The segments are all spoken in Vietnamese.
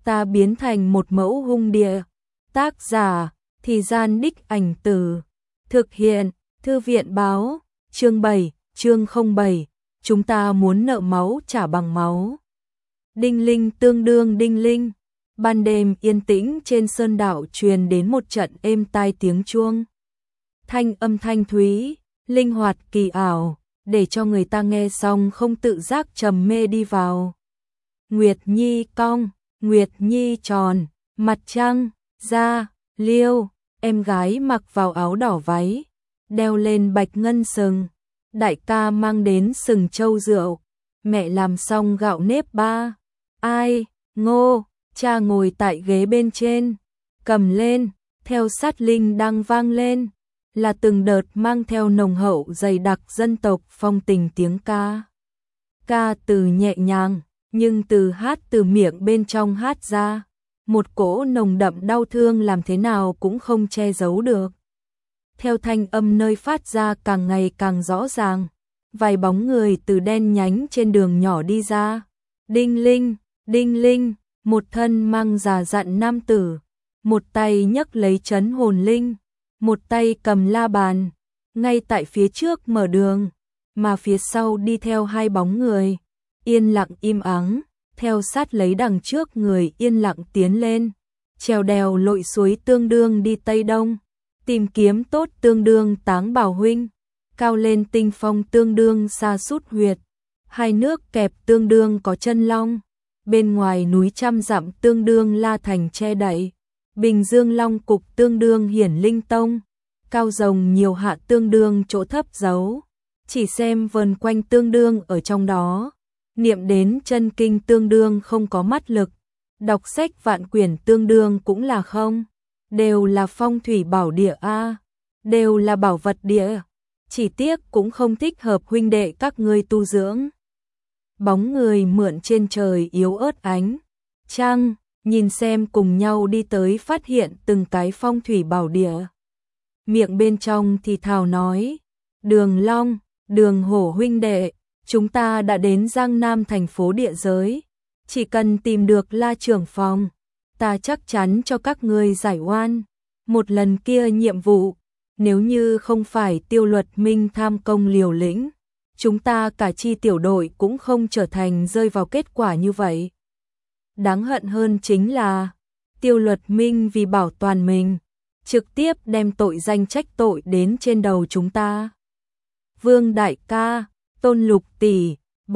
ta biến thành một mẫu hung địa. Tác giả, Thì Gian Đích Ảnh Từ. Thực hiện, Thư viện Báo. Chương 7, chương 07. Chúng ta muốn nợ máu trả bằng máu. Đinh linh tương đương đinh linh. Ban đêm yên tĩnh trên sơn đảo truyền đến một trận êm tai tiếng chuông. Thanh âm thanh thúy, linh hoạt kỳ ảo, để cho người ta nghe xong không tự giác trầm mê đi vào. Nguyệt Nhi cong, Nguyệt Nhi tròn, mặt trăng, da, liêu, em gái mặc vào áo đỏ váy, đeo lên bạch ngân sừng. Đại ca mang đến sừng trâu rượu, mẹ làm xong gạo nếp ba. Ai, Ngô, cha ngồi tại ghế bên trên, cầm lên, theo sát linh đang vang lên, là từng đợt mang theo nồng hậu dày đặc dân tộc phong tình tiếng ca. Ca từ nhẹ nhàng, nhưng từ hát từ miệng bên trong hát ra, một cỗ nồng đậm đau thương làm thế nào cũng không che giấu được. Theo thanh âm nơi phát ra càng ngày càng rõ ràng, vài bóng người từ đen nhánh trên đường nhỏ đi ra. Đinh linh, một thân mang già dặn nam tử, một tay nhấc lấy trấn hồn linh, một tay cầm la bàn, ngay tại phía trước mở đường, mà phía sau đi theo hai bóng người, yên lặng im ắng, theo sát lấy đằng trước người yên lặng tiến lên, trèo đèo lội suối tương đương đi Tây Đông, tìm kiếm tốt tương đương Táng Bảo huynh, cao lên tinh phong tương đương xa sút huyệt, hai nước kẹp tương đương có chân long, bên ngoài núi trăm dặm tương đương La Thành che đậy, Bình Dương Long cục tương đương Hiển Linh Tông, cao rồng nhiều hạ tương đương chỗ thấp giấu, chỉ xem vần quanh tương đương ở trong đó, niệm đến chân kinh tương đương không có mắt lực, đọc sách vạn quyển tương đương cũng là không, đều là phong thủy bảo địa a, đều là bảo vật địa, chỉ tiếc cũng không thích hợp huynh đệ các ngươi tu dưỡng. Bóng người mượn trên trời yếu ớt ánh trăng, nhìn xem cùng nhau đi tới phát hiện từng cái phong thủy bảo địa. Miệng bên trong thì thào nói, Đường Long, Đường Hổ huynh đệ, chúng ta đã đến Giang Nam thành phố địa giới, chỉ cần tìm được La trưởng phòng, ta chắc chắn cho các ngươi giải oan. Một lần kia nhiệm vụ, nếu như không phải Tiêu Luật Minh tham công liều lĩnh, chúng ta cả chi tiểu đội cũng không trở thành rơi vào kết quả như vậy. Đáng hận hơn chính là, Tiêu Luật Minh vì bảo toàn mình, trực tiếp đem tội danh trách tội đến trên đầu chúng ta. Vương đại ca, Tôn Lục tỷ,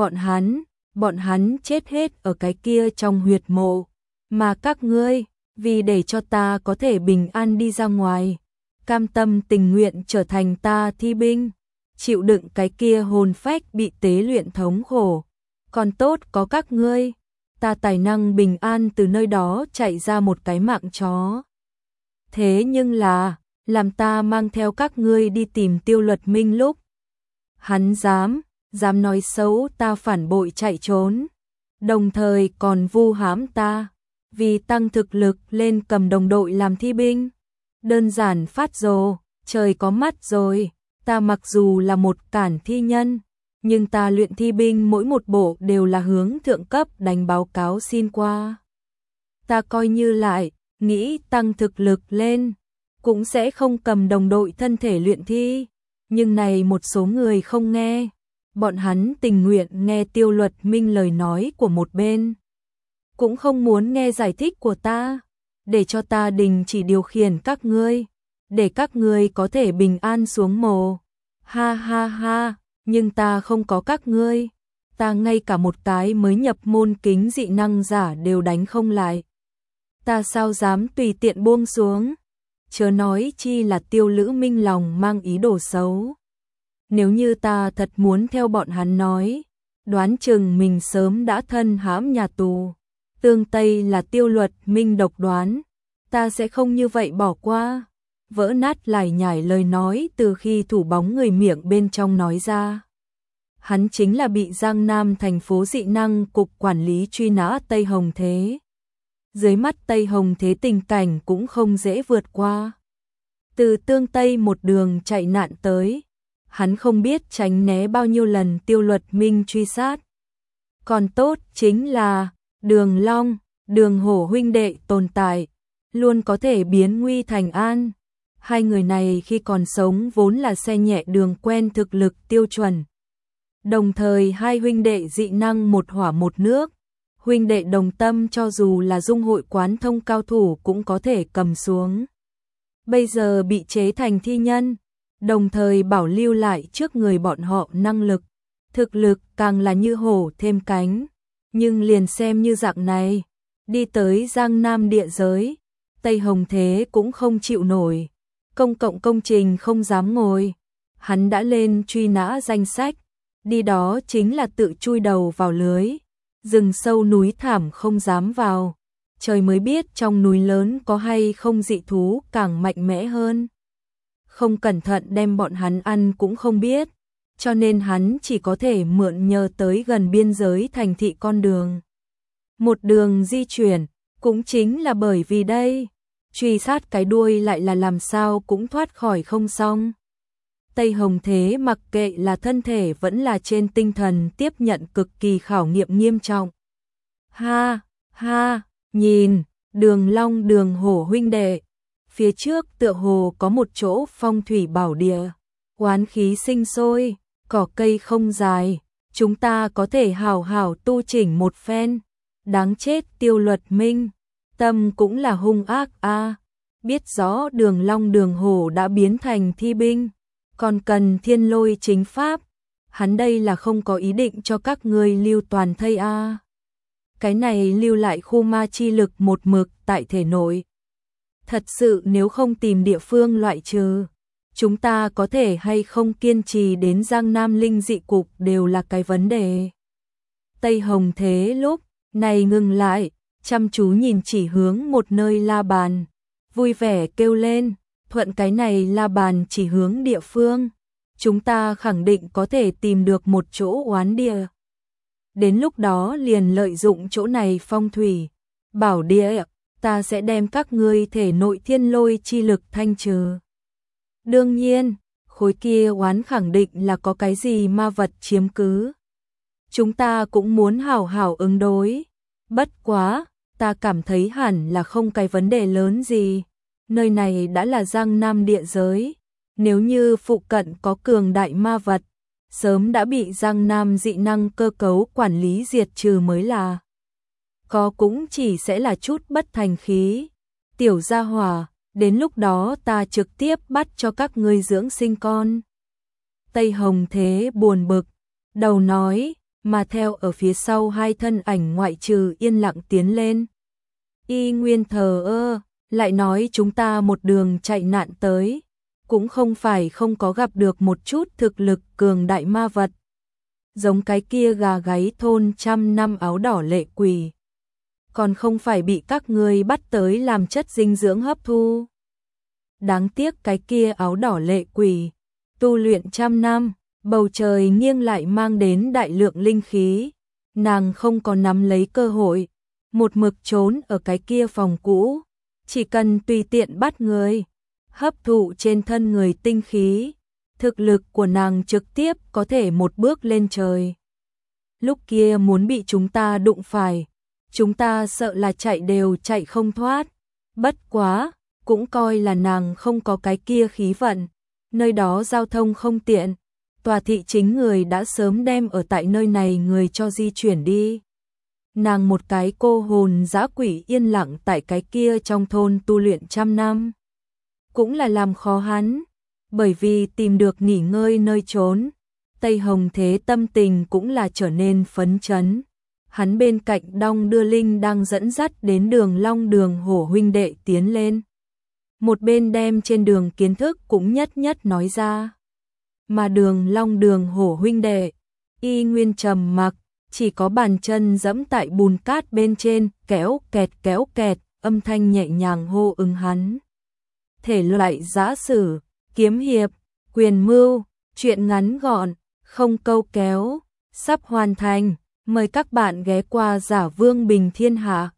bọn hắn chết hết ở cái kia trong huyệt mộ, mà các ngươi, vì để cho ta có thể bình an đi ra ngoài, cam tâm tình nguyện trở thành ta thi binh, chịu đựng cái kia hồn phách bị tế luyện thống khổ. Còn tốt có các ngươi, ta tài năng bình an từ nơi đó chạy ra một cái mạng chó. Thế nhưng là, làm ta mang theo các ngươi đi tìm Tiêu Luật Minh lúc, hắn dám nói xấu ta phản bội chạy trốn, đồng thời còn vu hãm ta, vì tăng thực lực lên cầm đồng đội làm thi binh. Đơn giản phát rồ, trời có mắt rồi, ta mặc dù là một cản thi nhân, nhưng ta luyện thi binh mỗi một bộ đều là hướng thượng cấp đánh báo cáo xin qua. Ta coi như lại, nghĩ tăng thực lực lên, cũng sẽ không cầm đồng đội thân thể luyện thi, nhưng này một số người không nghe, bọn hắn tình nguyện nghe Tiêu Luật Minh lời nói của một bên, cũng không muốn nghe giải thích của ta, để cho ta đình chỉ điều khiển các ngươi, để các ngươi có thể bình an xuống mồ. Ha ha ha, nhưng ta không có các ngươi, ta ngay cả một cái mới nhập môn kính dị năng giả đều đánh không lại. Ta sao dám tùy tiện buông xuống, chớ nói chi là Tiêu Lữ Minh lòng mang ý đồ xấu. Nếu như ta thật muốn theo bọn hắn nói, đoán chừng mình sớm đã thân hãm nhà tù. Tương Tây là Tiêu Luật Minh độc đoán, ta sẽ không như vậy bỏ qua. Vỡ nát lải nhải lời nói từ khi thủ bóng người miệng bên trong nói ra. Hắn chính là bị Giang Nam thành phố dị năng cục quản lý truy nã Tây Hồng Thế. Dưới mắt Tây Hồng Thế tình cảnh cũng không dễ vượt qua. Từ Tương Tây một đường chạy nạn tới, hắn không biết tránh né bao nhiêu lần Tiêu Luật Minh truy sát. Còn tốt chính là Đường Long, Đường Hổ huynh đệ tồn tại, luôn có thể biến nguy thành an. Hai người này khi còn sống vốn là xe nhẹ đường quen thực lực tiêu chuẩn. Đồng thời hai huynh đệ dị năng một hỏa một nước, huynh đệ đồng tâm cho dù là dung hội quán thông cao thủ cũng có thể cầm xuống. Bây giờ bị chế thành thi nhân, đồng thời bảo lưu lại trước người bọn họ năng lực, thực lực càng là như hổ thêm cánh. Nhưng liền xem như dạng này, đi tới Giang Nam địa giới, Tây Hồng Thế cũng không chịu nổi, công cộng công trình không dám ngồi, hắn đã lên truy nã danh sách, đi đó chính là tự chui đầu vào lưới, rừng sâu núi thảm không dám vào, trời mới biết trong núi lớn có hay không dị thú càng mạnh mẽ hơn. Không cẩn thận đem bọn hắn ăn cũng không biết, cho nên hắn chỉ có thể mượn nhờ tới gần biên giới thành thị con đường. Một đường di chuyển, cũng chính là bởi vì đây, truy sát cái đuôi lại là làm sao cũng thoát khỏi không xong. Tây Hồng Thế mặc kệ là thân thể vẫn là trên tinh thần tiếp nhận cực kỳ khảo nghiệm nghiêm trọng. Ha, ha, nhìn, Đường Long Đường Hổ huynh đệ, phía trước tựa hồ có một chỗ phong thủy bảo địa, oán khí sinh sôi, cỏ cây không dài, chúng ta có thể hào hào tu chỉnh một phen. Đáng chết Tiêu Luật Minh, tâm cũng là hung ác a, biết rõ Đường Long Đường Hổ đã biến thành thi binh, còn cần Thiên Lôi chính pháp, hắn đây là không có ý định cho các ngươi lưu toàn thây a. Cái này lưu lại khu ma chi lực một mực tại thể nội. Thật sự nếu không tìm địa phương loại trừ, chúng ta có thể hay không kiên trì đến Giang Nam Linh dị cục đều là cái vấn đề. Tây Hồng Thế lúc này ngừng lại, chăm chú nhìn chỉ hướng một nơi la bàn, vui vẻ kêu lên, thuận cái này la bàn chỉ hướng địa phương, chúng ta khẳng định có thể tìm được một chỗ oán địa. Đến lúc đó liền lợi dụng chỗ này phong thủy, bảo địa, ta sẽ đem các ngươi thể nội thiên lôi chi lực thanh trừ. Đương nhiên, khối kia oán khẳng định là có cái gì ma vật chiếm cứ. Chúng ta cũng muốn hảo hảo ứng đối. Bất quá, ta cảm thấy hẳn là không cái vấn đề lớn gì. Nơi này đã là Giang Nam địa giới. Nếu như phụ cận có cường đại ma vật, sớm đã bị Giang Nam dị năng cơ cấu quản lý diệt trừ mới là. Có cũng chỉ sẽ là chút bất thành khí. Tiểu gia hỏa, đến lúc đó ta trực tiếp bắt cho các ngươi dưỡng sinh con. Tây Hồng Thế buồn bực, đầu nói, mà theo ở phía sau hai thân ảnh ngoại trừ yên lặng tiến lên. Y Nguyên thờ ơ, lại nói chúng ta một đường chạy nạn tới, cũng không phải không có gặp được một chút thực lực cường đại ma vật. Giống cái kia gà gáy thôn 100 năm áo đỏ lệ quỷ. Còn không phải bị các ngươi bắt tới làm chất dinh dưỡng hấp thu. Đáng tiếc cái kia áo đỏ lệ quỷ, tu luyện 100 năm, bầu trời nghiêng lại mang đến đại lượng linh khí, nàng không có nắm lấy cơ hội, một mực trốn ở cái kia phòng cũ, chỉ cần tùy tiện bắt người, hấp thụ trên thân người tinh khí, thực lực của nàng trực tiếp có thể một bước lên trời. Lúc kia muốn bị chúng ta đụng phải, chúng ta sợ là chạy đều chạy không thoát, bất quá, cũng coi là nàng không có cái kia khí vận, nơi đó giao thông không tiện, tòa thị chính người đã sớm đem ở tại nơi này người cho di chuyển đi. Nàng một cái cô hồn dã quỷ yên lặng tại cái kia trong thôn tu luyện 100 năm. Cũng là làm khó hắn, bởi vì tìm được nghỉ ngơi nơi trốn, Tây Hồng Thế tâm tình cũng là trở nên phấn chấn. Hắn bên cạnh Đong Đưa Linh đang dẫn dắt đến Đường Long Đường Hổ huynh đệ tiến lên. Một bên đem trên đường kiến thức cũng nhất nhất nói ra. Mà Đường Long Đường Hổ huynh đệ, y nguyên trầm mặc, chỉ có bàn chân giẫm tại bùn cát bên trên, kéo kẹt, âm thanh nhẹ nhàng hô ứng hắn. Thể loại giã sử, kiếm hiệp, quyền mưu, truyện ngắn gọn, không câu kéo, sắp hoàn thành, mời các bạn ghé qua Giả Vương Bình Thiên Hạ.